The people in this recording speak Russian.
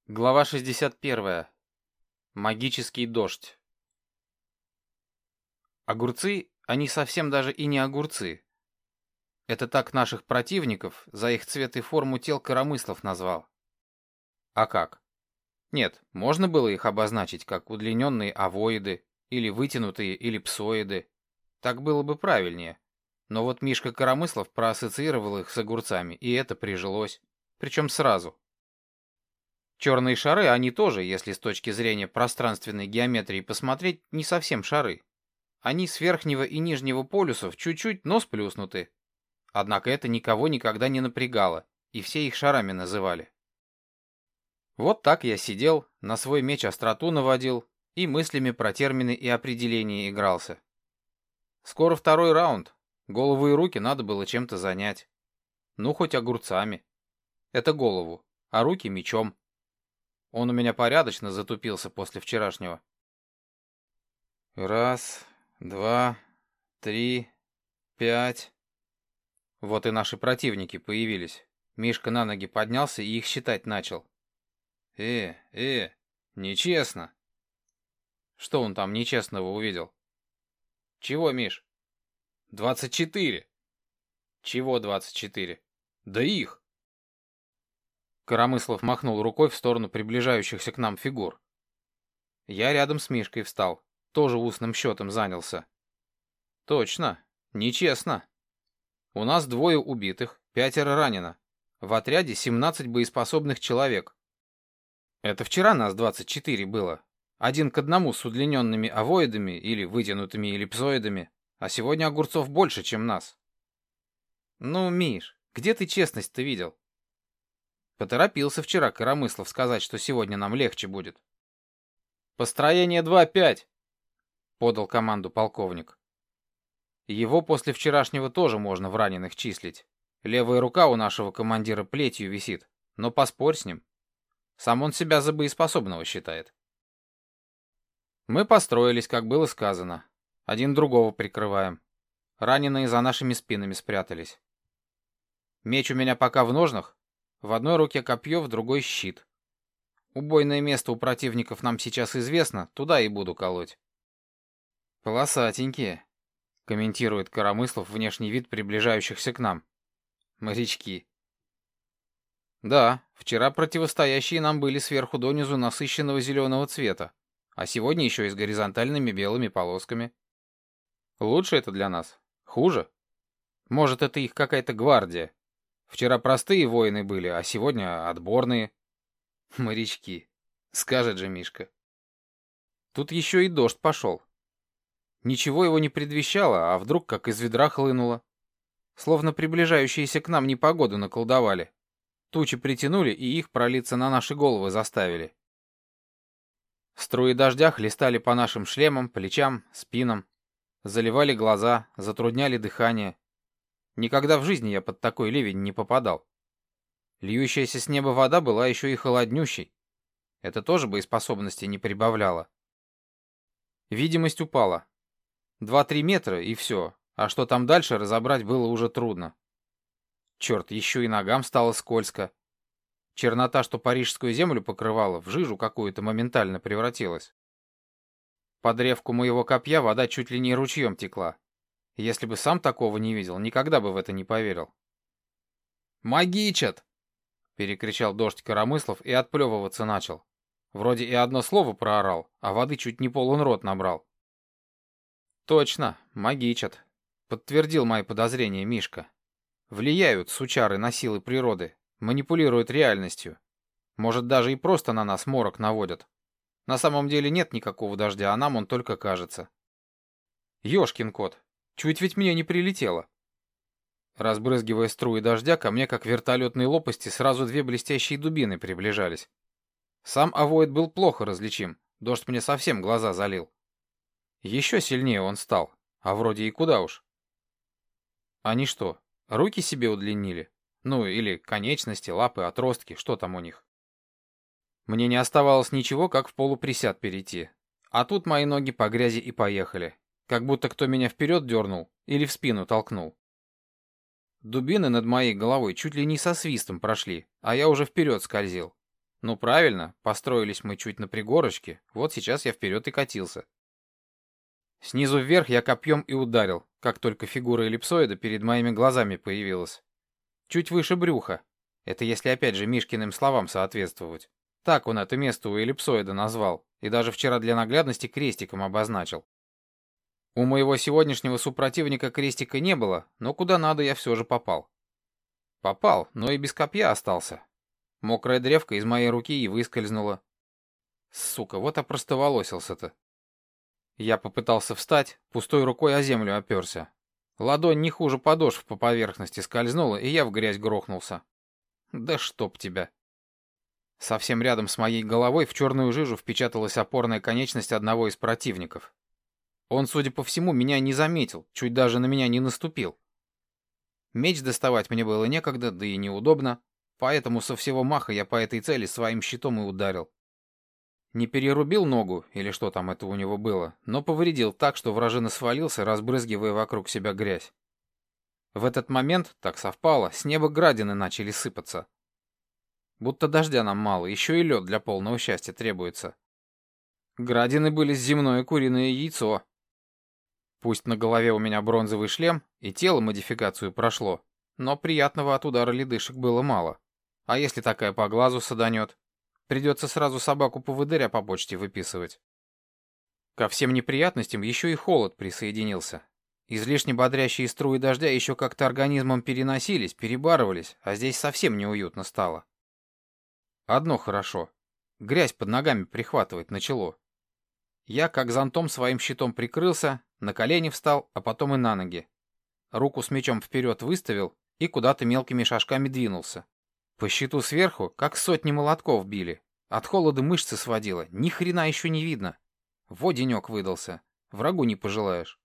Глава 61. Магический дождь. Огурцы, они совсем даже и не огурцы. Это так наших противников за их цвет и форму тел коромыслов назвал. А как? Нет, можно было их обозначить как удлиненные овоиды, или вытянутые эллипсоиды. Так было бы правильнее. Но вот Мишка Коромыслов проассоциировал их с огурцами, и это прижилось. Причем сразу. Черные шары, они тоже, если с точки зрения пространственной геометрии посмотреть, не совсем шары. Они с верхнего и нижнего полюсов чуть-чуть, но сплюснуты. Однако это никого никогда не напрягало, и все их шарами называли. Вот так я сидел, на свой меч остроту наводил и мыслями про термины и определения игрался. Скоро второй раунд. Голову и руки надо было чем-то занять. Ну, хоть огурцами. Это голову, а руки мечом. Он у меня порядочно затупился после вчерашнего. Раз, два, три, пять. Вот и наши противники появились. Мишка на ноги поднялся и их считать начал. Нечестно. Что он там нечестного увидел? Чего, Миш? 24. Чего 24? Да их. Коромыслов махнул рукой в сторону приближающихся к нам фигур. Я рядом с Мишкой встал, тоже устным счетом занялся. Точно, нечестно. У нас 2 убитых, 5 ранено. В отряде 17 боеспособных человек. Это вчера нас 24 было. 1 к 1 с удлиненными овоидами или вытянутыми эллипсоидами, а сегодня огурцов больше, чем нас. Ну, Миш, где ты честность-то видел? Поторопился вчера Коромыслов сказать, что сегодня нам легче будет. «Построение 2-5», — подал команду полковник. Его после вчерашнего тоже можно в раненых числить. Левая рука у нашего командира плетью висит, но поспорь с ним. Сам он себя за боеспособного считает. Мы построились, как было сказано. Один другого прикрываем. Раненые за нашими спинами спрятались. Меч у меня пока в ножнах. В одной руке копье, в другой щит. Убойное место у противников нам сейчас известно, туда и буду колоть. Полосатенькие, комментирует Коромыслов внешний вид приближающихся к нам. Морячки. Да, вчера противостоящие нам были сверху донизу насыщенного зеленого цвета, а сегодня еще и с горизонтальными белыми полосками. Лучше это для нас? Хуже? Может, это их какая-то гвардия? Вчера простые воины были, а сегодня отборные. Морячки. Скажет же Мишка. Тут еще и дождь пошел. Ничего его не предвещало, а вдруг как из ведра хлынуло. Словно приближающиеся к нам непогоду наколдовали. Тучи притянули и их пролиться на наши головы заставили. Струи дождя хлестали по нашим шлемам, плечам, спинам. Заливали глаза, затрудняли дыхание. Никогда в жизни я под такой ливень не попадал. Льющаяся с неба вода была еще и холоднющей. Это тоже боеспособности не прибавляло. Видимость упала. 2-3 метра и все, а что там дальше разобрать было уже трудно. Черт, еще и ногам стало скользко. Чернота, что парижскую землю покрывала, в жижу какую-то моментально превратилась. По древку моего копья вода чуть ли не ручьем текла. Если бы сам такого не видел, никогда бы в это не поверил. «Магичат!» — перекричал дождь Коромыслов и отплевываться начал. Вроде и одно слово проорал, а воды чуть не полон рот набрал. «Точно, магичат», — подтвердил мои подозрения Мишка. «Влияют сучары на силы природы, манипулируют реальностью. Может, даже и просто на нас морок наводят. На самом деле нет никакого дождя, а нам он только кажется. Ёшкин кот, чуть ведь мне не прилетело». Разбрызгивая струи дождя, ко мне, как вертолетные лопасти, сразу 2 блестящие дубины приближались. Сам овоид был плохо различим, дождь мне совсем глаза залил. Еще сильнее он стал, а вроде и куда уж. Они что, руки себе удлинили? Ну, или конечности, лапы, отростки, что там у них? Мне не оставалось ничего, как в полуприсяд перейти. А тут мои ноги по грязи и поехали. Как будто кто меня вперед дернул или в спину толкнул. Дубины над моей головой чуть ли не со свистом прошли, а я уже вперед скользил. Ну правильно, построились мы чуть на пригорочке, вот сейчас я вперед и катился. Снизу вверх я копьем и ударил, как только фигура эллипсоида перед моими глазами появилась. Чуть выше брюха. Это если опять же Мишкиным словам соответствовать. Так он это место у эллипсоида назвал, и даже вчера для наглядности крестиком обозначил. У моего сегодняшнего супротивника крестика не было, но куда надо я все же попал. Попал, но и без копья остался. Мокрая древка из моей руки и выскользнула. Сука, вот опростоволосился-то. Я попытался встать, пустой рукой о землю оперся. Ладонь не хуже подошв по поверхности скользнула, и я в грязь грохнулся. Да чтоб тебя. Совсем рядом с моей головой в черную жижу впечаталась опорная конечность одного из противников. Он, судя по всему, меня не заметил, чуть даже на меня не наступил. Меч доставать мне было некогда, да и неудобно, поэтому со всего маха я по этой цели своим щитом и ударил. Не перерубил ногу, или что там это у него было, но повредил так, что вражина свалился, разбрызгивая вокруг себя грязь. В этот момент, так совпало, с неба градины начали сыпаться. Будто дождя нам мало, еще и лед для полного счастья требуется. Градины были с земное куриное яйцо. Пусть на голове у меня бронзовый шлем, и тело модификацию прошло, но приятного от удара ледышек было мало. А если такая по глазу саданет? Придется сразу собаку-поводыря по почте выписывать. Ко всем неприятностям еще и холод присоединился. Излишне бодрящие струи дождя еще как-то организмом переносились, перебарывались, а здесь совсем неуютно стало. Одно хорошо. Грязь под ногами прихватывать начало. Я как зонтом своим щитом прикрылся, на колени встал, а потом и на ноги. Руку с мечом вперед выставил и куда-то мелкими шажками двинулся. По щиту сверху, как сотни молотков били. От холода мышцы сводило, ни хрена еще не видно. Во денек выдался. Врагу не пожелаешь.